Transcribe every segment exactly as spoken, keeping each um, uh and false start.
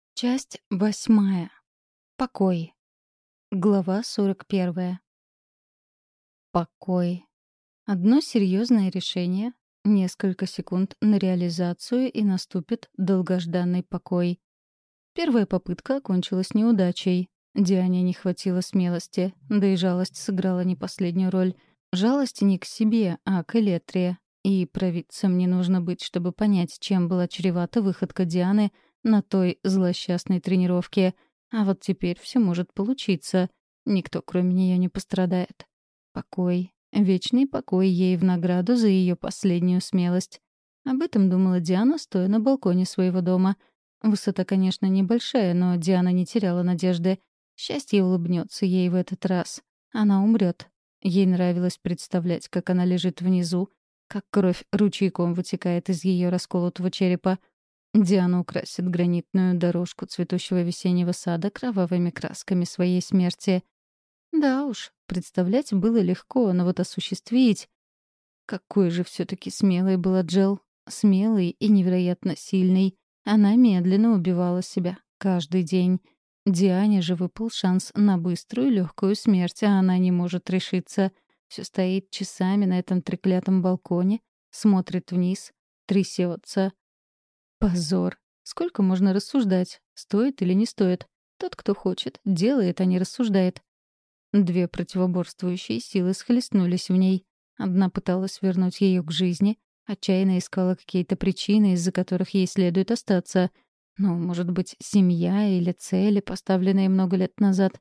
Часть восьмая. Покой. Глава сорок первая. Покой. Одно серьезное решение, несколько секунд на реализацию, и наступит долгожданный покой. Первая попытка окончилась неудачей. Диане не хватило смелости, да и жалость сыграла не последнюю роль. Жалость не к себе, а к Элетре. И провидцем не нужно быть, чтобы понять, чем была чревата выходка Дианы на той злосчастной тренировке. А вот теперь все может получиться. Никто, кроме нее, не пострадает. Покой. Вечный покой ей в награду за ее последнюю смелость. Об этом думала Диана, стоя на балконе своего дома. Высота, конечно, небольшая, но Диана не теряла надежды. Счастье улыбнется ей в этот раз. Она умрет. Ей нравилось представлять, как она лежит внизу, как кровь ручейком вытекает из ее расколотого черепа. Диана украсит гранитную дорожку цветущего весеннего сада кровавыми красками своей смерти. Да уж, представлять было легко, но вот осуществить... Какой же все-таки смелой была Джел. Смелой и невероятно сильной. Она медленно убивала себя. Каждый день. Диане же выпал шанс на быструю легкую смерть, а она не может решиться. Все стоит часами на этом треклятом балконе, смотрит вниз, трясется. Позор. Сколько можно рассуждать, стоит или не стоит? Тот, кто хочет, делает, а не рассуждает. Две противоборствующие силы схлестнулись в ней. Одна пыталась вернуть ее к жизни, отчаянно искала какие-то причины, из-за которых ей следует остаться. Ну, может быть, семья или цели, поставленные много лет назад.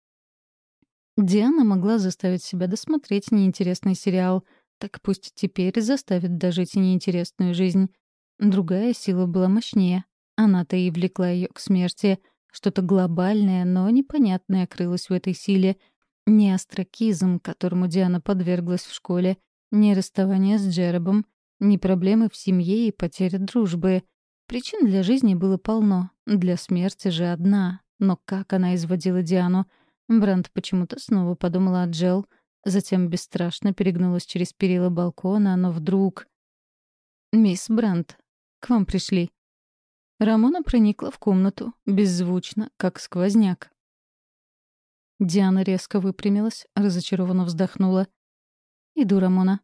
Диана могла заставить себя досмотреть неинтересный сериал. Так пусть теперь заставит дожить неинтересную жизнь. Другая сила была мощнее. Она-то и влекла ее к смерти. Что-то глобальное, но непонятное крылось в этой силе. Не остракизм, которому Диана подверглась в школе, не расставание с Джеробом, не проблемы в семье и потеря дружбы. Причин для жизни было полно, для смерти же одна. Но как она изводила Диану? Бранд почему-то снова подумала о Джел, затем бесстрашно перегнулась через перила балкона, но вдруг... «Мисс Бранд, к вам пришли». Рамона проникла в комнату, беззвучно, как сквозняк. Диана резко выпрямилась, разочарованно вздохнула. «Иду, Рамона».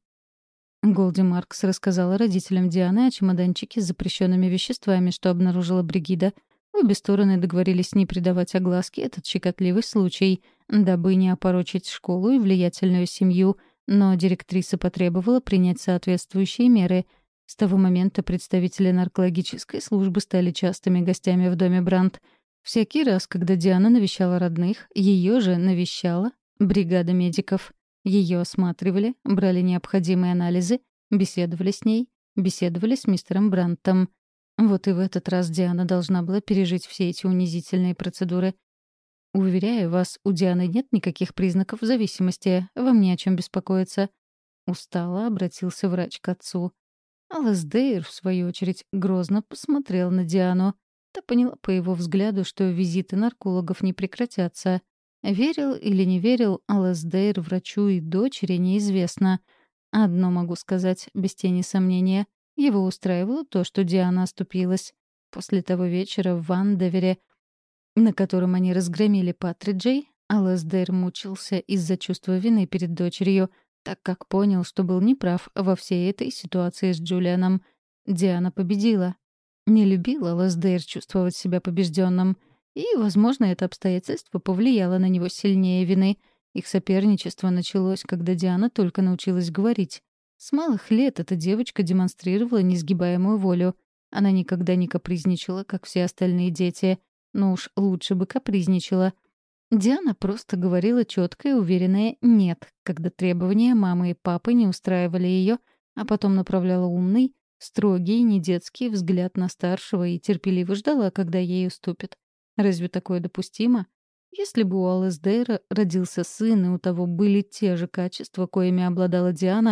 Голди Маркс рассказала родителям Дианы о чемоданчике с запрещенными веществами, что обнаружила Бригида. Обе стороны договорились не придавать огласке этот щекотливый случай, дабы не опорочить школу и влиятельную семью, но директриса потребовала принять соответствующие меры. С того момента представители наркологической службы стали частыми гостями в доме Бранд. Всякий раз, когда Диана навещала родных, ее же навещала бригада медиков. Ее осматривали, брали необходимые анализы, беседовали с ней, беседовали с мистером Брантом. Вот и в этот раз Диана должна была пережить все эти унизительные процедуры. «Уверяю вас, у Дианы нет никаких признаков зависимости, вам не о чем беспокоиться». Устало обратился врач к отцу. Алэсдейр, в свою очередь, грозно посмотрел на Диану. Та поняла по его взгляду, что визиты наркологов не прекратятся. Верил или не верил Алэсдейр врачу и дочери, неизвестно. Одно могу сказать, без тени сомнения. Его устраивало то, что Диана оступилась. После того вечера в Вандевере, на котором они разгромили Патриджей, Алэсдейр мучился из-за чувства вины перед дочерью, так как понял, что был неправ во всей этой ситуации с Джулианом. Диана победила. Не любила Алэсдейр чувствовать себя побежденным. И, возможно, это обстоятельство повлияло на него сильнее вины. Их соперничество началось, когда Диана только научилась говорить. С малых лет эта девочка демонстрировала несгибаемую волю. Она никогда не капризничала, как все остальные дети. Но уж лучше бы капризничала. Диана просто говорила четкое и уверенное «нет», когда требования мамы и папы не устраивали ее, а потом направляла умный, строгий, недетский взгляд на старшего и терпеливо ждала, когда ей уступят. Разве такое допустимо? Если бы у Алэсдейра родился сын, и у того были те же качества, коими обладала Диана,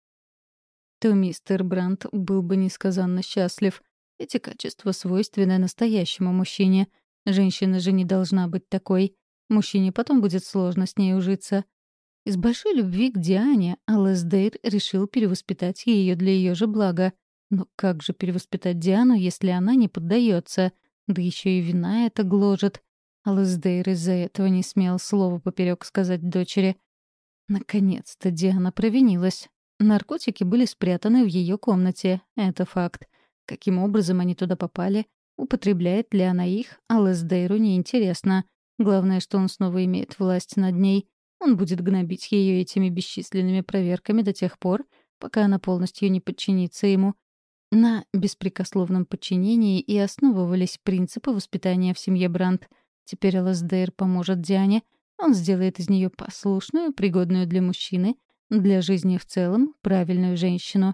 то мистер Брандт был бы несказанно счастлив. Эти качества свойственны настоящему мужчине. Женщина же не должна быть такой. Мужчине потом будет сложно с ней ужиться. Из большой любви к Диане Алэсдейр решил перевоспитать ее для ее же блага. Но как же перевоспитать Диану, если она не поддается? Да еще и вина это гложет. Алэсдейр из-за этого не смел слова поперек сказать дочери. Наконец-то Диана провинилась. Наркотики были спрятаны в ее комнате. Это факт. Каким образом они туда попали? Употребляет ли она их? Алэсдейру неинтересно. Главное, что он снова имеет власть над ней. Он будет гнобить ее этими бесчисленными проверками до тех пор, пока она полностью не подчинится ему. На беспрекословном подчинении и основывались принципы воспитания в семье Брандт. Теперь Алэсдейр поможет Диане. Он сделает из нее послушную, пригодную для мужчины, для жизни в целом, правильную женщину.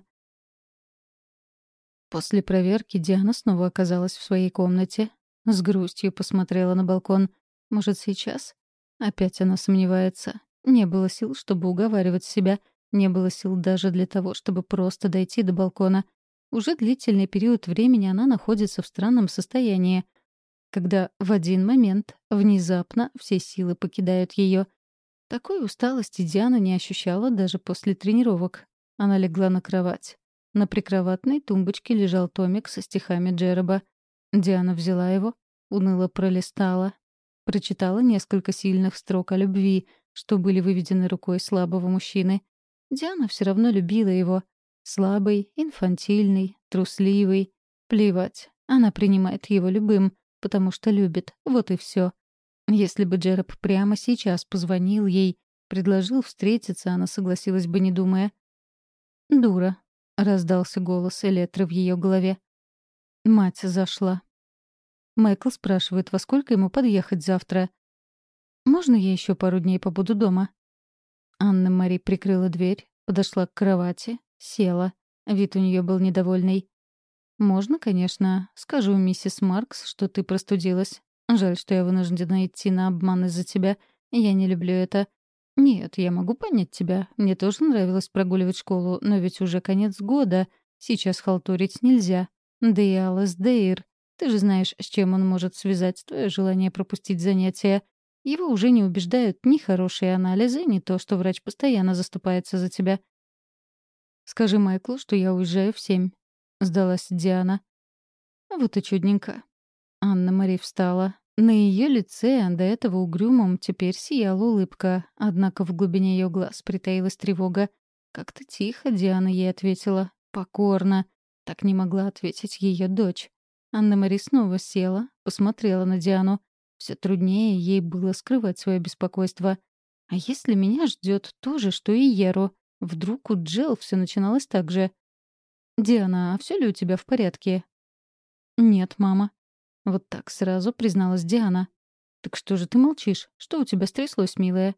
После проверки Диана снова оказалась в своей комнате. С грустью посмотрела на балкон. Может, сейчас? Опять она сомневается. Не было сил, чтобы уговаривать себя. Не было сил даже для того, чтобы просто дойти до балкона. Уже длительный период времени она находится в странном состоянии, когда в один момент внезапно все силы покидают ее. Такой усталости Диана не ощущала даже после тренировок. Она легла на кровать. На прикроватной тумбочке лежал томик со стихами Джероба. Диана взяла его, уныло пролистала. Прочитала несколько сильных строк о любви, что были выведены рукой слабого мужчины. Диана все равно любила его. Слабый, инфантильный, трусливый. Плевать, она принимает его любым, потому что любит, вот и все. Если бы Джероб прямо сейчас позвонил ей, предложил встретиться, она согласилась бы, не думая. «Дура», — раздался голос Элетры в ее голове. Мать зашла. Майкл спрашивает, во сколько ему подъехать завтра. «Можно я еще пару дней побуду дома?» Анна-Мари прикрыла дверь, подошла к кровати, села. Вид у нее был недовольный. «Можно, конечно. Скажу миссис Маркс, что ты простудилась. Жаль, что я вынуждена идти на обман из-за тебя. Я не люблю это. Нет, я могу понять тебя. Мне тоже нравилось прогуливать школу, но ведь уже конец года. Сейчас халтурить нельзя. Да и Алэсдейр. Ты же знаешь, с чем он может связать твое желание пропустить занятия. Его уже не убеждают ни хорошие анализы, ни то, что врач постоянно заступается за тебя. «Скажи Майклу, что я уезжаю в семь», — сдалась Диана. «Вот и чудненько». Анна-Мари встала. На ее лице, до этого угрюмом, теперь сияла улыбка, однако в глубине ее глаз притаилась тревога. Как-то тихо Диана ей ответила. Покорно. Так не могла ответить ее дочь. Анна-Мари снова села, посмотрела на Диану. Все труднее ей было скрывать свое беспокойство. А если меня ждет то же, что и Еру? Вдруг у Джел все начиналось так же? «Диана, а все ли у тебя в порядке?» «Нет, мама». Вот так сразу призналась Диана. «Так что же ты молчишь? Что у тебя стряслось, милая?»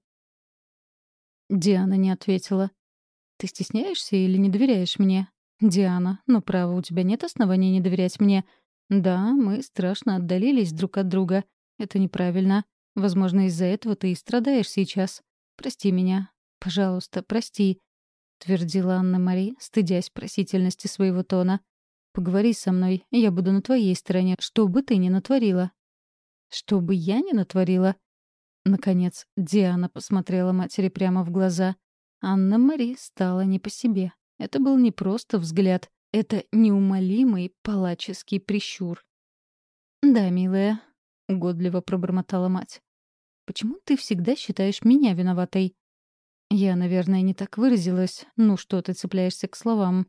Диана не ответила. «Ты стесняешься или не доверяешь мне?» «Диана, ну право, у тебя нет оснований не доверять мне. Да, мы страшно отдалились друг от друга. Это неправильно. Возможно, из-за этого ты и страдаешь сейчас. Прости меня. Пожалуйста, прости», — твердила Анна-Мари, стыдясь просительности своего тона. «Поговори со мной, я буду на твоей стороне, что бы ты ни натворила». «Что бы я ни натворила?» Наконец, Диана посмотрела матери прямо в глаза. Анна-Мари стала не по себе. Это был не просто взгляд, это неумолимый палаческий прищур. «Да, милая», — угодливо пробормотала мать. «Почему ты всегда считаешь меня виноватой?» «Я, наверное, не так выразилась. Ну что ты цепляешься к словам?»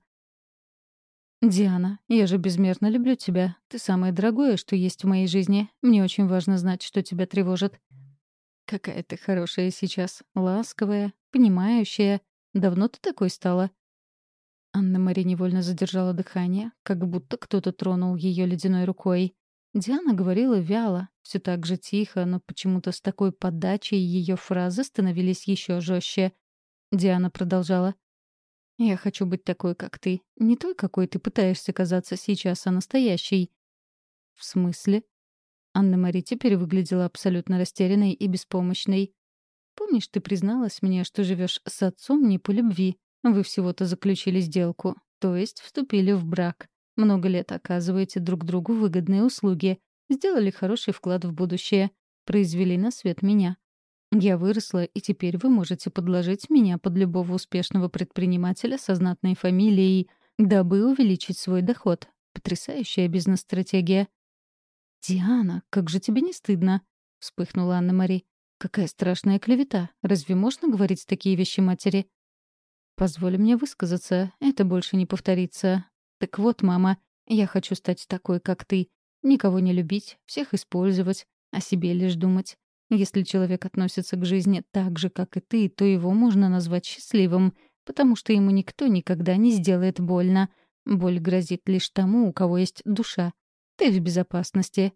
«Диана, я же безмерно люблю тебя. Ты самое дорогое, что есть в моей жизни. Мне очень важно знать, что тебя тревожит». «Какая ты хорошая сейчас. Ласковая, понимающая. Давно ты такой стала?» Анна-Мари невольно задержала дыхание, как будто кто-то тронул ее ледяной рукой. Диана говорила вяло, все так же тихо, но почему-то с такой подачей ее фразы становились еще жестче. Диана продолжала. «Я хочу быть такой, как ты. Не той, какой ты пытаешься казаться сейчас, а настоящей». «В смысле?» Анна-Мари теперь выглядела абсолютно растерянной и беспомощной. «Помнишь, ты призналась мне, что живешь с отцом не по любви? Вы всего-то заключили сделку, то есть вступили в брак. Много лет оказываете друг другу выгодные услуги, сделали хороший вклад в будущее, произвели на свет меня. Я выросла, и теперь вы можете подложить меня под любого успешного предпринимателя со знатной фамилией, дабы увеличить свой доход. Потрясающая бизнес-стратегия». «Диана, как же тебе не стыдно?» — вспыхнула Анна-Мари. «Какая страшная клевета! Разве можно говорить такие вещи матери?» «Позволь мне высказаться, это больше не повторится. Так вот, мама, я хочу стать такой, как ты. Никого не любить, всех использовать, о себе лишь думать. Если человек относится к жизни так же, как и ты, то его можно назвать счастливым, потому что ему никто никогда не сделает больно. Боль грозит лишь тому, у кого есть душа. Ты в безопасности».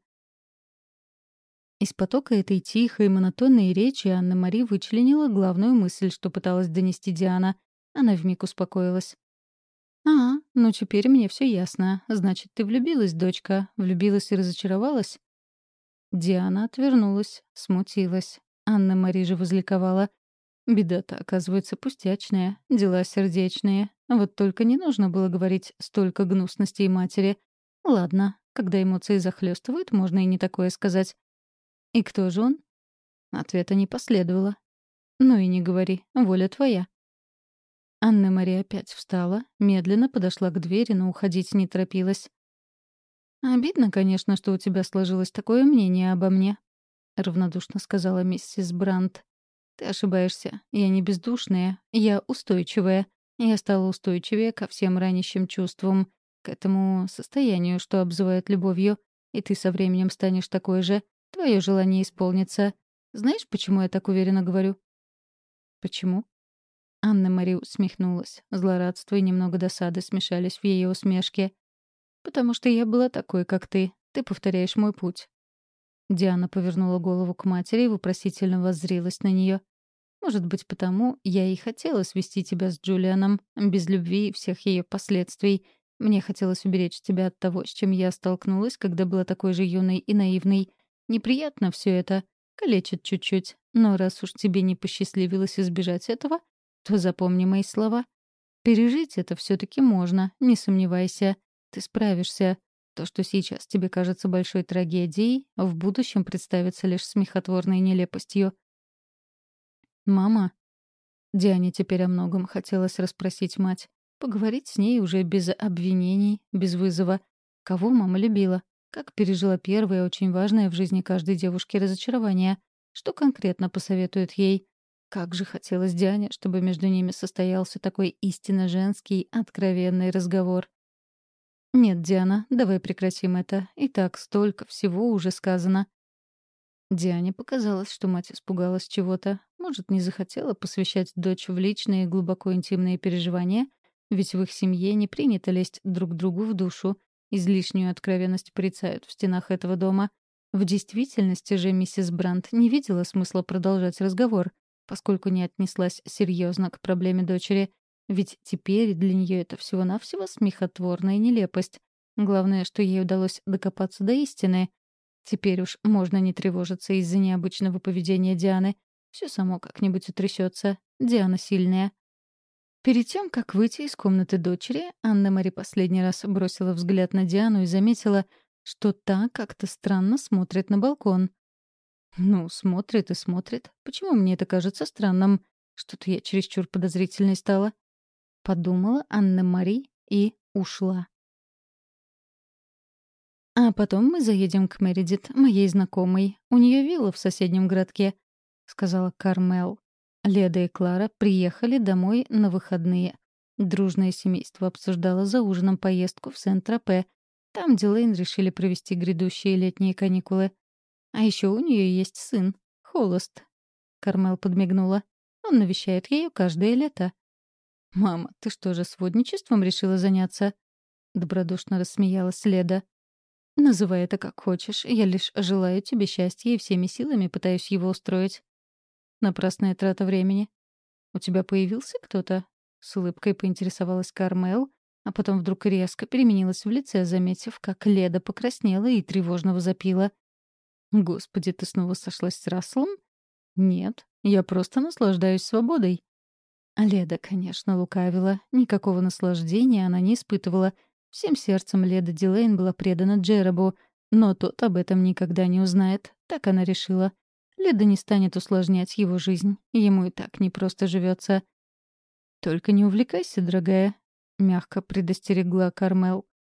Из потока этой тихой, монотонной речи Анна-Мари вычленила главную мысль, что пыталась донести Диана. Она вмиг успокоилась. «А, ну теперь мне все ясно. Значит, ты влюбилась, дочка. Влюбилась и разочаровалась?» Диана отвернулась, смутилась. Анна-Мари же возликовала. «Беда-то, оказывается, пустячная. Дела сердечные. Вот только не нужно было говорить столько гнусностей матери. Ладно, когда эмоции захлестывают, можно и не такое сказать. И кто же он?» Ответа не последовало. «Ну и не говори, воля твоя». Анна-Мария опять встала, медленно подошла к двери, но уходить не торопилась. «Обидно, конечно, что у тебя сложилось такое мнение обо мне», — равнодушно сказала миссис Брандт. «Ты ошибаешься. Я не бездушная. Я устойчивая. Я стала устойчивее ко всем ранящим чувствам, к этому состоянию, что обзывают любовью. И ты со временем станешь такой же. Твое желание исполнится. Знаешь, почему я так уверенно говорю?» «Почему?» Анна-Мари усмехнулась. Злорадство и немного досады смешались в ее усмешке. «Потому что я была такой, как ты. Ты повторяешь мой путь». Диана повернула голову к матери и вопросительно воззрилась на нее. «Может быть, потому я и хотела свести тебя с Джулианом, без любви и всех ее последствий. Мне хотелось уберечь тебя от того, с чем я столкнулась, когда была такой же юной и наивной. Неприятно все это, калечит чуть-чуть. Но раз уж тебе не посчастливилось избежать этого, то запомни мои слова. Пережить это все таки можно, не сомневайся. Ты справишься. То, что сейчас тебе кажется большой трагедией, в будущем представится лишь смехотворной нелепостью. «Мама». Диане теперь о многом хотелось расспросить мать. Поговорить с ней уже без обвинений, без вызова. Кого мама любила? Как пережила первое, очень важное в жизни каждой девушки разочарование? Что конкретно посоветует ей? Как же хотелось Диане, чтобы между ними состоялся такой истинно женский, откровенный разговор. «Нет, Диана, давай прекратим это. И так столько всего уже сказано». Диане показалось, что мать испугалась чего-то. Может, не захотела посвящать дочь в личные, глубоко интимные переживания, ведь в их семье не принято лезть друг другу в душу. Излишнюю откровенность порицают в стенах этого дома. В действительности же миссис Брандт не видела смысла продолжать разговор, поскольку не отнеслась серьезно к проблеме дочери. Ведь теперь для нее это всего-навсего смехотворная нелепость. Главное, что ей удалось докопаться до истины. Теперь уж можно не тревожиться из-за необычного поведения Дианы. Все само как-нибудь утрясется. Диана сильная. Перед тем, как выйти из комнаты дочери, Анна-Мари последний раз бросила взгляд на Диану и заметила, что та как-то странно смотрит на балкон. Ну, смотрит и смотрит. Почему мне это кажется странным? Что-то я чересчур подозрительной стала. Подумала Анна-Мари и ушла. «А потом мы заедем к Мередит, моей знакомой. У нее вилла в соседнем городке», — сказала Кармел. Леда и Клара приехали домой на выходные. Дружное семейство обсуждало за ужином поездку в Сент-Тропе. Там Дилейн решили провести грядущие летние каникулы. «А еще у нее есть сын, Холост». Кармел подмигнула. «Он навещает ее каждое лето». «Мама, ты что же, сводничеством решила заняться?» Добродушно рассмеялась Леда. «Называй это как хочешь. Я лишь желаю тебе счастья и всеми силами пытаюсь его устроить». Напрасная трата времени. «У тебя появился кто-то?» С улыбкой поинтересовалась Кармел, а потом вдруг резко переменилась в лице, заметив, как Леда покраснела и тревожно возопила. «Господи, ты снова сошлась с Расселом?» «Нет, я просто наслаждаюсь свободой». А Леда, конечно, лукавила. Никакого наслаждения она не испытывала. Всем сердцем Леда Дилейн была предана Джеробу, но тот об этом никогда не узнает. Так она решила. Леда не станет усложнять его жизнь. Ему и так непросто живется. «Только не увлекайся, дорогая», — мягко предостерегла Кармел.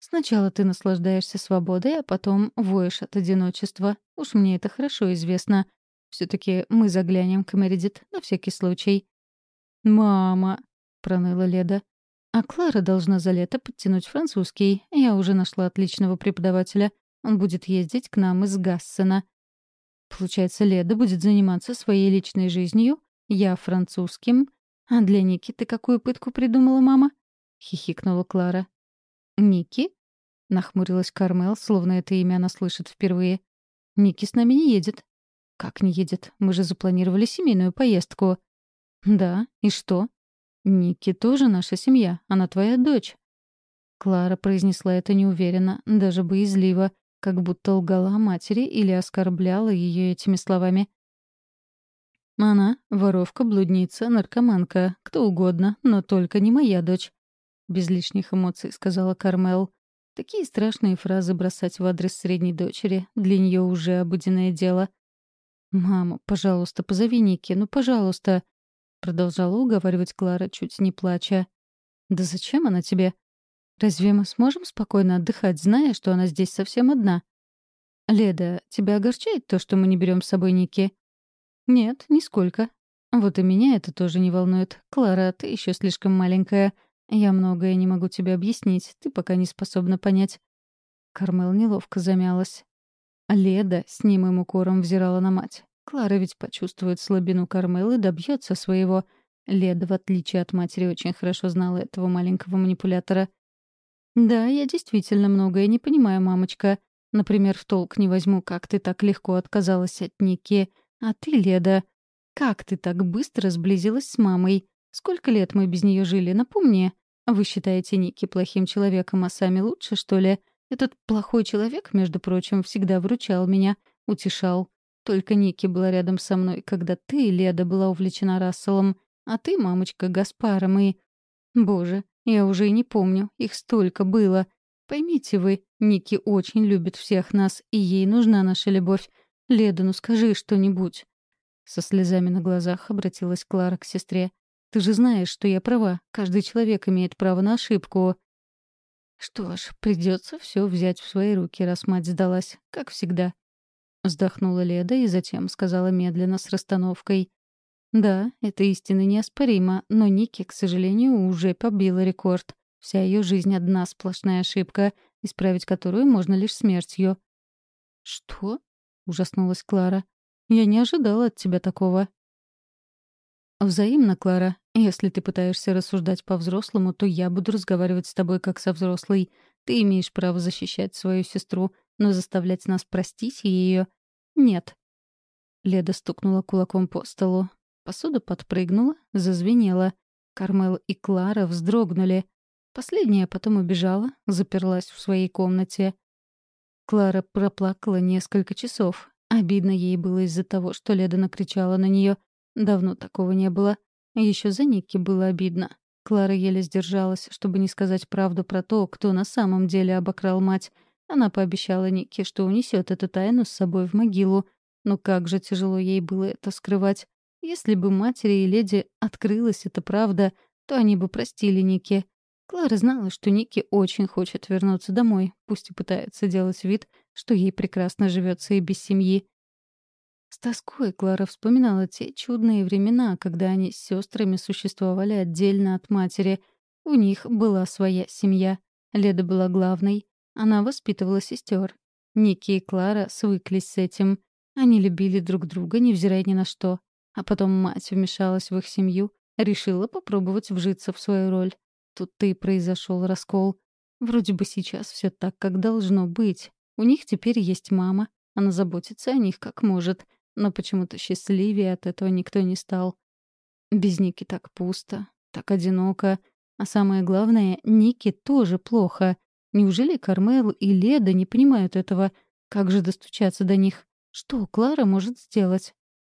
Сначала ты наслаждаешься свободой, а потом воешь от одиночества. Уж мне это хорошо известно. Все-таки мы заглянем к Мередит на всякий случай». «Мама», — проныла Леда. «А Клара должна за лето подтянуть французский. Я уже нашла отличного преподавателя. Он будет ездить к нам из Гассена. Получается, Леда будет заниматься своей личной жизнью, я французским. А для Ники ты какую пытку придумала, мама?» — хихикнула Клара. «Ники?» — нахмурилась Кармел, словно это имя она слышит впервые. «Ники с нами не едет». «Как не едет? Мы же запланировали семейную поездку». «Да, и что?» «Ники тоже наша семья, она твоя дочь». Клара произнесла это неуверенно, даже боязливо, как будто лгала о матери или оскорбляла ее этими словами. «Она — воровка, блудница, наркоманка, кто угодно, но только не моя дочь», — без лишних эмоций сказала Кармел. Такие страшные фразы бросать в адрес средней дочери для нее уже обыденное дело. «Мама, пожалуйста, позови Ники, ну, пожалуйста», — продолжала уговаривать Клара, чуть не плача. «Да зачем она тебе? Разве мы сможем спокойно отдыхать, зная, что она здесь совсем одна?» «Леда, тебя огорчает то, что мы не берем с собой Ники?» «Нет, нисколько. Вот и меня это тоже не волнует. Клара, ты еще слишком маленькая. Я многое не могу тебе объяснить, ты пока не способна понять». Кармел неловко замялась. Леда с немым укором взирала на мать. Клара ведь почувствует слабину Кармел и добьется своего. Леда, в отличие от матери, очень хорошо знала этого маленького манипулятора. «Да, я действительно многое не понимаю, мамочка. Например, в толк не возьму, как ты так легко отказалась от Ники. А ты, Леда, как ты так быстро сблизилась с мамой? Сколько лет мы без нее жили, напомни. Вы считаете Ники плохим человеком, а сами лучше, что ли? Этот плохой человек, между прочим, всегда выручал меня, утешал. Только Ники была рядом со мной, когда ты, Леда, была увлечена Расселом, а ты, мамочка, Гаспаром и... Боже, я уже и не помню, их столько было. Поймите вы, Ники очень любит всех нас, и ей нужна наша любовь. Леда, ну скажи что-нибудь». Со слезами на глазах обратилась Клара к сестре. «Ты же знаешь, что я права. Каждый человек имеет право на ошибку». «Что ж, придется все взять в свои руки, раз мать сдалась, как всегда». Вздохнула Леда и затем сказала медленно, с расстановкой. «Да, это истина неоспоримо, но Ники, к сожалению, уже побила рекорд. Вся ее жизнь — одна сплошная ошибка, исправить которую можно лишь смертью». «Что?» — ужаснулась Клара. «Я не ожидала от тебя такого». «Взаимно, Клара. Если ты пытаешься рассуждать по-взрослому, то я буду разговаривать с тобой как со взрослой. Ты имеешь право защищать свою сестру, но заставлять нас простить ее — нет». Леда стукнула кулаком по столу. Посуда подпрыгнула, зазвенела. Кармел и Клара вздрогнули. Последняя потом убежала, заперлась в своей комнате. Клара проплакала несколько часов. Обидно ей было из-за того, что Леда накричала на нее. Давно такого не было. Еще за Ники было обидно. Клара еле сдержалась, чтобы не сказать правду про то, кто на самом деле обокрал мать. Она пообещала Нике, что унесет эту тайну с собой в могилу. Но как же тяжело ей было это скрывать. Если бы матери и леди открылась эта правда, то они бы простили Нике. Клара знала, что Ники очень хочет вернуться домой, пусть и пытается делать вид, что ей прекрасно живется и без семьи. С тоской Клара вспоминала те чудные времена, когда они с сестрами существовали отдельно от матери. У них была своя семья. Леда была главной. Она воспитывала сестер. Ники и Клара свыклись с этим. Они любили друг друга, невзирая ни на что. А потом мать вмешалась в их семью, решила попробовать вжиться в свою роль. Тут-то и произошел раскол. Вроде бы сейчас все так, как должно быть. У них теперь есть мама. Она заботится о них как может. Но почему-то счастливее от этого никто не стал. Без Ники так пусто, так одиноко. А самое главное, Нике тоже плохо. Неужели Кармел и Леда не понимают этого? Как же достучаться до них? Что Клара может сделать?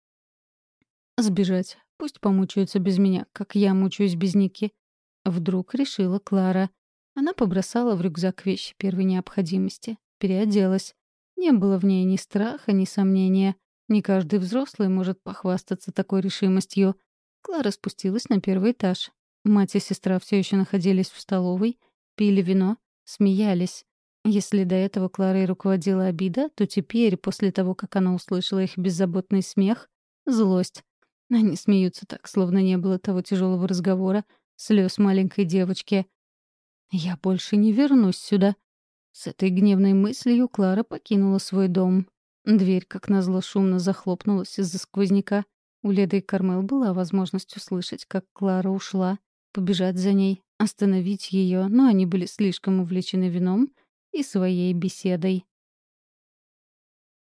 Сбежать. Пусть помучаются без меня, как я мучаюсь без Ники. Вдруг решила Клара. Она побросала в рюкзак вещи первой необходимости. Переоделась. Не было в ней ни страха, ни сомнения. Не каждый взрослый может похвастаться такой решимостью. Клара спустилась на первый этаж. Мать и сестра все еще находились в столовой, пили вино, смеялись. Если до этого Кларой руководила обида, то теперь, после того, как она услышала их беззаботный смех, — злость. Они смеются так, словно не было того тяжелого разговора, слез маленькой девочки. «Я больше не вернусь сюда». С этой гневной мыслью Клара покинула свой дом. Дверь, как назло, шумно захлопнулась из-за сквозняка. У Леды и Кармел была возможность услышать, как Клара ушла, побежать за ней, остановить ее, но они были слишком увлечены вином и своей беседой.